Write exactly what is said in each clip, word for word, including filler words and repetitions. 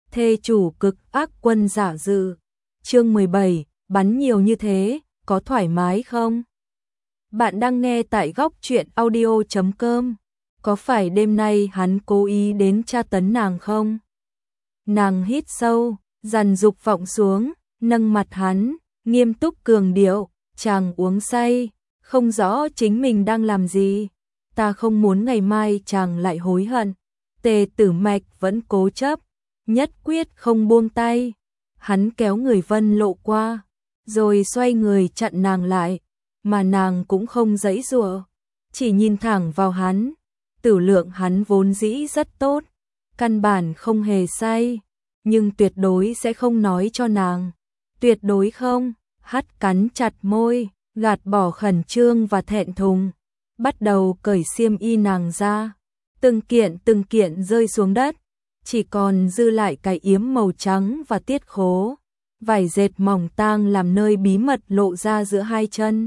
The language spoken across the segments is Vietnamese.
thê chủ cực ác quân giả dự. Chương mười bảy, bắn nhiều như thế, có thoải mái không? Bạn đang nghe tại góc truyện audio chấm com. Có phải đêm nay hắn cố ý đến tra tấn nàng không? Nàng hít sâu, dằn dục vọng xuống, nâng mặt hắn, nghiêm túc cường điệu, chàng uống say, không rõ chính mình đang làm gì. Ta không muốn ngày mai chàng lại hối hận. Tề Tử Mạch vẫn cố chấp, nhất quyết không buông tay. Hắn kéo người Vân Lộ qua, rồi xoay người chặn nàng lại, mà nàng cũng không giãy giụa, chỉ nhìn thẳng vào hắn. Tử lượng hắn vốn dĩ rất tốt, căn bản không hề say, nhưng tuyệt đối sẽ không nói cho nàng. Tuyệt đối không. Hắt cắn chặt môi, gạt bỏ khẩn trương và thẹn thùng, bắt đầu cởi xiêm y nàng ra. Từng kiện từng kiện rơi xuống đất, chỉ còn dư lại cái yếm màu trắng và tiết khố, vải dệt mỏng tang làm nơi bí mật lộ ra giữa hai chân.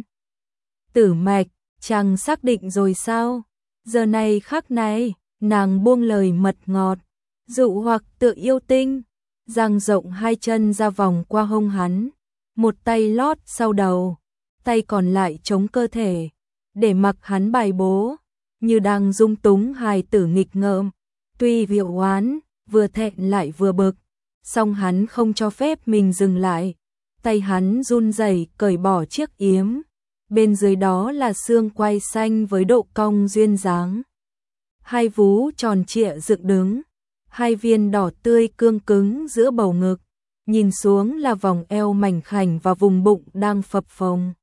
Tử Mạch, chàng xác định rồi sao? Giờ này khắc này, nàng buông lời mật ngọt, dụ hoặc tựa yêu tinh, dang rộng hai chân ra vòng qua hông hắn, một tay lót sau đầu, tay còn lại chống cơ thể, để mặc hắn bài bố, như đang dung túng hài tử nghịch ngợm. Tuy Diệu Oán vừa thẹn lại vừa bực, song hắn không cho phép mình dừng lại. Tay hắn run rẩy cởi bỏ chiếc yếm, bên dưới đó là xương quai xanh với độ cong duyên dáng. Hai vú tròn trịa dựng đứng, hai viên đỏ tươi cương cứng giữa bầu ngực, nhìn xuống là vòng eo mảnh khảnh và vùng bụng đang phập phồng.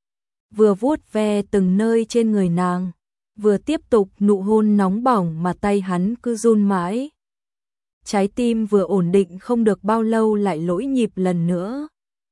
Vừa vuốt ve từng nơi trên người nàng, vừa tiếp tục nụ hôn nóng bỏng mà tay hắn cứ run mãi. Trái tim vừa ổn định không được bao lâu lại lỗi nhịp lần nữa.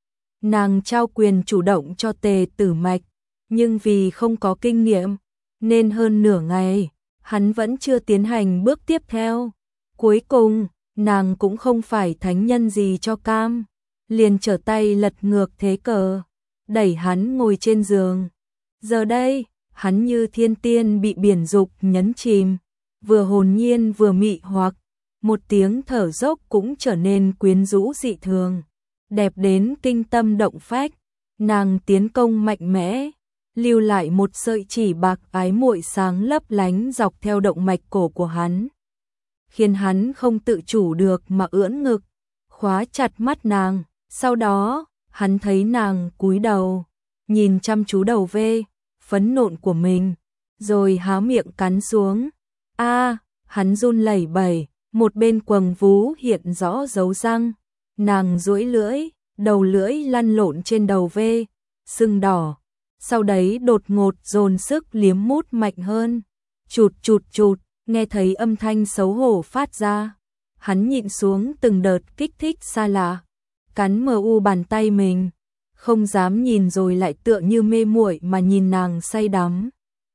Nàng trao quyền chủ động cho Tề Tử Mạch, nhưng vì không có kinh nghiệm, nên hơn nửa ngày, hắn vẫn chưa tiến hành bước tiếp theo. Cuối cùng, nàng cũng không phải thánh nhân gì cho cam, liền trở tay lật ngược thế cờ, đẩy hắn ngồi trên giường. Giờ đây, hắn như thiên tiên bị biển dục nhấn chìm, vừa hồn nhiên vừa mị hoặc, một tiếng thở dốc cũng trở nên quyến rũ dị thường, đẹp đến kinh tâm động phách. Nàng tiến công mạnh mẽ, lưu lại một sợi chỉ bạc ái muội sáng lấp lánh dọc theo động mạch cổ của hắn, khiến hắn không tự chủ được mà ưỡn ngực, khóa chặt mắt nàng. Sau đó, hắn thấy nàng cúi đầu, nhìn chăm chú đầu vê phấn nộn của mình, rồi há miệng cắn xuống. A, à, hắn run lẩy bẩy, một bên quầng vú hiện rõ dấu răng, nàng duỗi lưỡi, đầu lưỡi lăn lộn trên đầu vê, sưng đỏ, sau đấy đột ngột dồn sức liếm mút mạnh hơn, chụt chụt chụt, nghe thấy âm thanh xấu hổ phát ra. Hắn nhịn xuống từng đợt kích thích xa lạ, cắn mờ u bàn tay mình, không dám nhìn rồi lại tựa như mê muội mà nhìn nàng say đắm.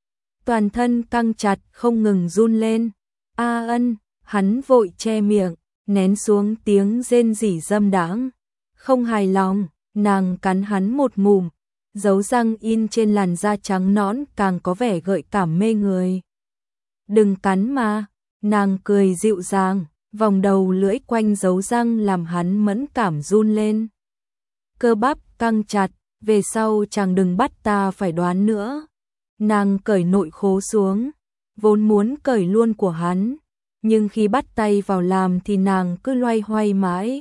Toàn thân căng chặt không ngừng run lên. A ân, hắn vội che miệng, nén xuống tiếng rên rỉ dâm đãng. Không hài lòng, nàng cắn hắn một ngụm, dấu răng in trên làn da trắng nõn càng có vẻ gợi cảm mê người. Đừng cắn mà, nàng cười dịu dàng, vòng đầu lưỡi quanh dấu răng làm hắn mẫn cảm run lên. Cơ bắp căng chặt, về sau chàng đừng bắt ta phải đoán nữa. Nàng cởi nội khố xuống, vốn muốn cởi luôn của hắn, nhưng khi bắt tay vào làm thì nàng cứ loay hoay mãi.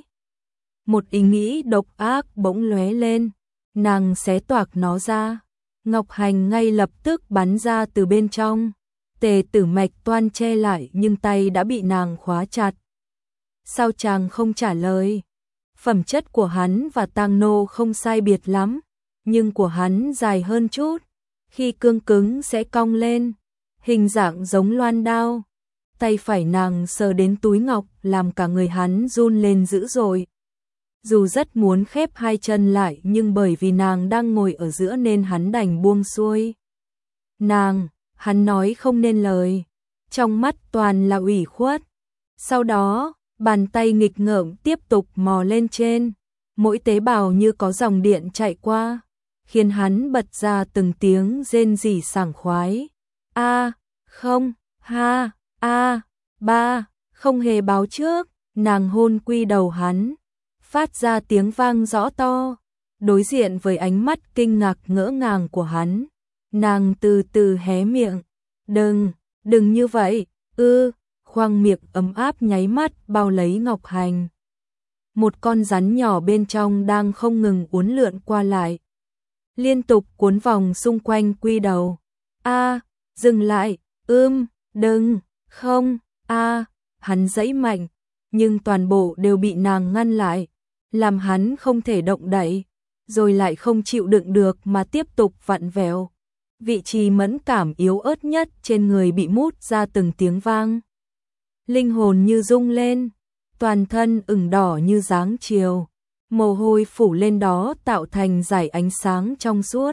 Một ý nghĩ độc ác bỗng lóe lên, nàng xé toạc nó ra, ngọc hành ngay lập tức bắn ra từ bên trong. Tề Tử Mạch toan che lại nhưng tay đã bị nàng khóa chặt. Sao chàng không trả lời? Phẩm chất của hắn và Tang Nô không sai biệt lắm, nhưng của hắn dài hơn chút, khi cương cứng sẽ cong lên, hình dạng giống loan đao. Tay phải nàng sờ đến túi ngọc làm cả người hắn run lên dữ dội. Dù rất muốn khép hai chân lại nhưng bởi vì nàng đang ngồi ở giữa nên hắn đành buông xuôi. Nàng, hắn nói không nên lời, trong mắt toàn là ủy khuất. Sau đó, bàn tay nghịch ngợm tiếp tục mò lên trên, mỗi tế bào như có dòng điện chạy qua, khiến hắn bật ra từng tiếng rên rỉ sảng khoái. A, không, ha, a, ba, không hề báo trước, Nàng hôn quy đầu hắn, phát ra tiếng vang rõ to, đối diện với ánh mắt kinh ngạc ngỡ ngàng của hắn. Nàng từ từ hé miệng, đừng, đừng như vậy, ư, khoang miệng ấm áp nháy mắt bao lấy Ngọc Hành. Một con rắn nhỏ bên trong đang không ngừng uốn lượn qua lại, liên tục cuốn vòng xung quanh quy đầu. A, dừng lại, ưm, đừng, không, a, hắn giãy mạnh, nhưng toàn bộ đều bị nàng ngăn lại, làm hắn không thể động đậy, rồi lại không chịu đựng được mà tiếp tục vặn vẹo. Vị trí mẫn cảm yếu ớt nhất trên người bị mút ra từng tiếng vang. Linh hồn như rung lên, toàn thân ửng đỏ như dáng chiều, mồ hôi phủ lên đó tạo thành dải ánh sáng trong suốt.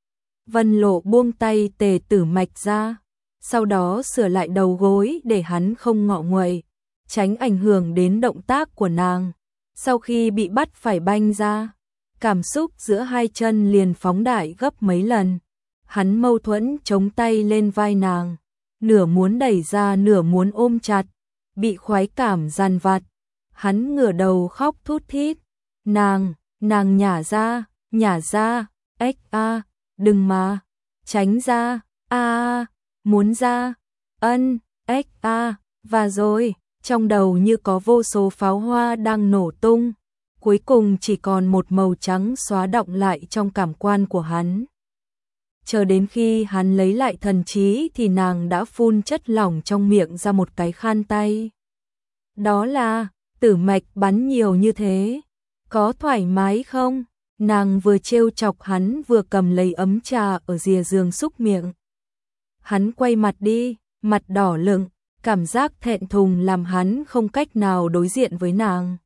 Vân Lộ buông tay Tề Tử Mạch ra, sau đó sửa lại đầu gối để hắn không ngọ nguậy, tránh ảnh hưởng đến động tác của nàng. Sau khi bị bắt phải banh ra, cảm xúc giữa hai chân liền phóng đại gấp mấy lần. Hắn mâu thuẫn chống tay lên vai nàng, nửa muốn đẩy ra nửa muốn ôm chặt, bị khoái cảm dằn vặt. Hắn ngửa đầu khóc thút thít, nàng, nàng nhả ra, nhả ra, ếch a, đừng mà, tránh ra, a, muốn ra, ân, ếch a, và rồi, trong đầu như có vô số pháo hoa đang nổ tung, cuối cùng chỉ còn một màu trắng xóa đọng lại trong cảm quan của hắn. Chờ đến khi hắn lấy lại thần trí thì nàng đã phun chất lỏng trong miệng ra một cái khăn tay. Đó là, Tử Mạch bắn nhiều như thế, có thoải mái không? Nàng vừa trêu chọc hắn vừa cầm lấy ấm trà ở rìa giường xúc miệng. Hắn quay mặt đi, mặt đỏ lựng, cảm giác thẹn thùng làm hắn không cách nào đối diện với nàng.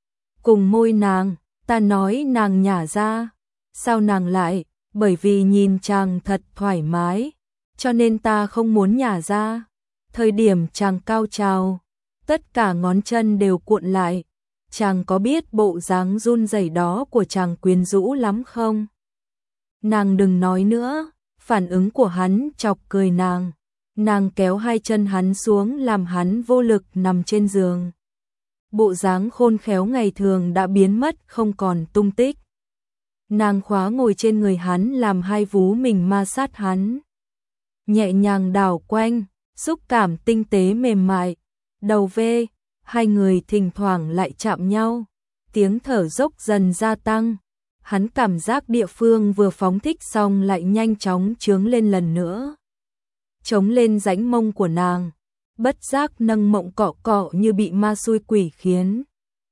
Cùng môi nàng, ta nói nàng nhả ra, sao nàng lại, bởi vì nhìn chàng thật thoải mái, cho nên ta không muốn nhả ra. Thời điểm chàng cao trào, tất cả ngón chân đều cuộn lại, chàng có biết bộ dáng run rẩy đó của chàng quyến rũ lắm không? Nàng đừng nói nữa, phản ứng của hắn chọc cười nàng. Nàng kéo hai chân hắn xuống làm hắn vô lực nằm trên giường. Bộ dáng khôn khéo ngày thường đã biến mất không còn tung tích. Nàng khóa ngồi trên người hắn làm hai vú mình ma sát hắn. Nhẹ nhàng đảo quanh, xúc cảm tinh tế mềm mại. Đầu ve, hai người thỉnh thoảng lại chạm nhau. Tiếng thở dốc dần gia tăng. Hắn cảm giác địa phương vừa phóng thích xong lại nhanh chóng chướng lên lần nữa. Chống lên rãnh mông của nàng, bất giác nâng mộng cọ cọ như bị ma xui quỷ khiến.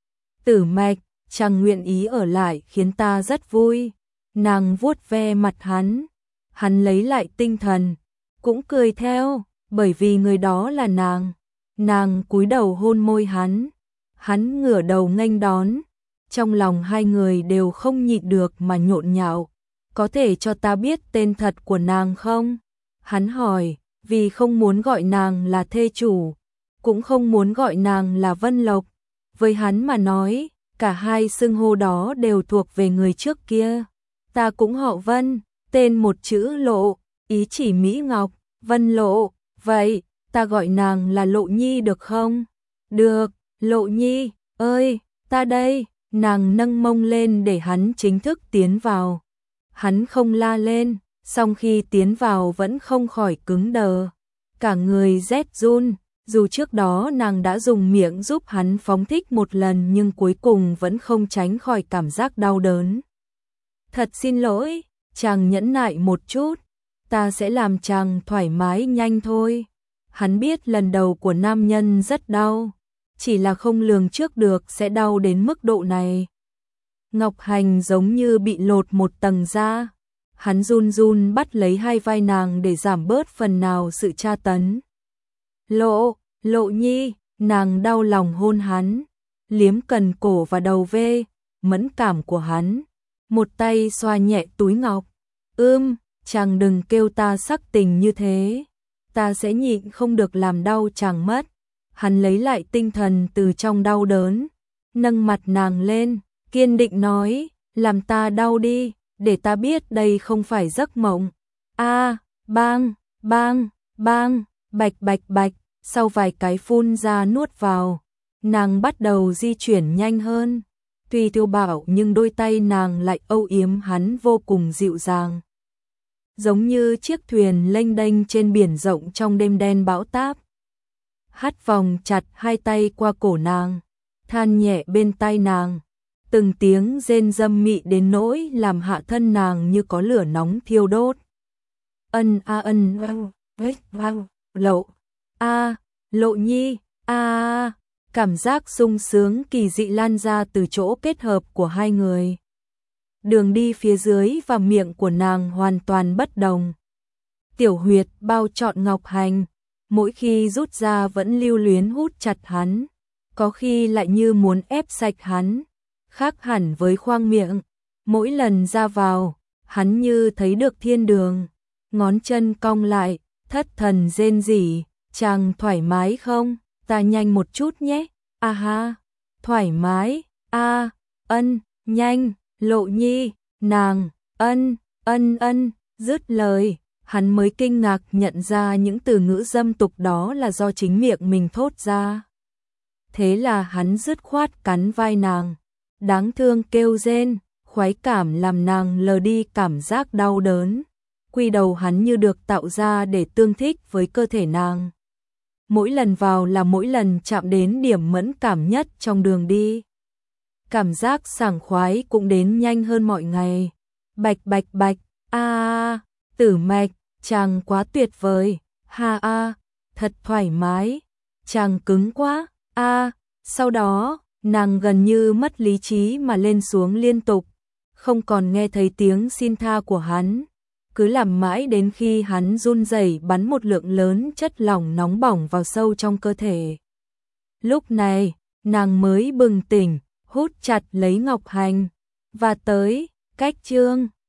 Tử Mạch, chàng nguyện ý ở lại khiến ta rất vui. Nàng vuốt ve mặt hắn, hắn lấy lại tinh thần, cũng cười theo, bởi vì người đó là nàng. Nàng cúi đầu hôn môi hắn, hắn ngửa đầu nghênh đón, trong lòng hai người đều không nhịn được mà nhộn nhạo. Có thể cho ta biết tên thật của nàng không? Hắn hỏi, vì không muốn gọi nàng là thê chủ, cũng không muốn gọi nàng là Vân Lộc. Với hắn mà nói, cả hai xưng hô đó đều thuộc về người trước kia. Ta cũng họ Vân, tên một chữ Lộ, ý chỉ Mỹ Ngọc, Vân Lộ, vậy, ta gọi nàng là Lộ Nhi được không? Được, Lộ Nhi, ơi, ta đây, nàng nâng mông lên để hắn chính thức tiến vào. Hắn không la lên, song khi tiến vào vẫn không khỏi cứng đờ. Cả người rét run, dù trước đó nàng đã dùng miệng giúp hắn phóng thích một lần nhưng cuối cùng vẫn không tránh khỏi cảm giác đau đớn. Thật xin lỗi, chàng nhẫn nại một chút, ta sẽ làm chàng thoải mái nhanh thôi. Hắn biết lần đầu của nam nhân rất đau, chỉ là không lường trước được sẽ đau đến mức độ này. Ngọc Hành giống như bị lột một tầng da. Hắn run run bắt lấy hai vai nàng để giảm bớt phần nào sự tra tấn. Lộ, Lộ Nhi, nàng đau lòng hôn hắn, liếm cần cổ và đầu ve, mẫn cảm của hắn. Một tay xoa nhẹ túi ngọc. Ưm, chàng đừng kêu ta sắc tình như thế, ta sẽ nhịn không được làm đau chàng mất. Hắn lấy lại tinh thần từ trong đau đớn, nâng mặt nàng lên, kiên định nói, làm ta đau đi, để ta biết đây không phải giấc mộng. A, bang, bang, bang, bạch bạch bạch, sau vài cái phun ra nuốt vào, Nàng bắt đầu di chuyển nhanh hơn. Tuy Tiêu Bảo nhưng đôi tay nàng lại âu yếm hắn vô cùng dịu dàng. Giống như chiếc thuyền lênh đênh trên biển rộng trong đêm đen bão táp. Hắt vòng chặt hai tay qua cổ nàng, than nhẹ bên tai nàng. Từng tiếng rên râm mị đến nỗi làm hạ thân nàng như có lửa nóng thiêu đốt. Ân a ân vang, vết vang, lộ, a, lộ nhi, a, cảm giác sung sướng kỳ dị lan ra từ chỗ kết hợp của hai người. Đường đi phía dưới và miệng của nàng hoàn toàn bất đồng. Tiểu huyệt bao trọn ngọc hành, mỗi khi rút ra vẫn lưu luyến hút chặt hắn, có khi lại như muốn ép sạch hắn. Khác hẳn với khoang miệng, mỗi lần ra vào, hắn như thấy được thiên đường. Ngón chân cong lại, thất thần rên rỉ, chàng thoải mái không? Ta nhanh một chút nhé. A ha, thoải mái, a, ân, nhanh, lộ nhi, nàng, ân, ân ân, dứt lời, hắn mới kinh ngạc nhận ra những từ ngữ dâm tục đó là do chính miệng mình thốt ra. Thế là hắn dứt khoát cắn vai nàng, đáng thương kêu rên, khoái cảm làm nàng lờ đi cảm giác đau đớn. Quy đầu hắn như được tạo ra để tương thích với cơ thể nàng. Mỗi lần vào là mỗi lần chạm đến điểm mẫn cảm nhất trong đường đi. Cảm giác sảng khoái cũng đến nhanh hơn mọi ngày. Bạch bạch bạch, a a, tử mạch, chàng quá tuyệt vời, ha a, thật thoải mái, chàng cứng quá, a. Sau đó, nàng gần như mất lý trí mà lên xuống liên tục, không còn nghe thấy tiếng xin tha của hắn. Cứ làm mãi đến khi hắn run rẩy bắn một lượng lớn chất lỏng nóng bỏng vào sâu trong cơ thể. Lúc này, nàng mới bừng tỉnh, hút chặt lấy ngọc hành, và tới, cách chương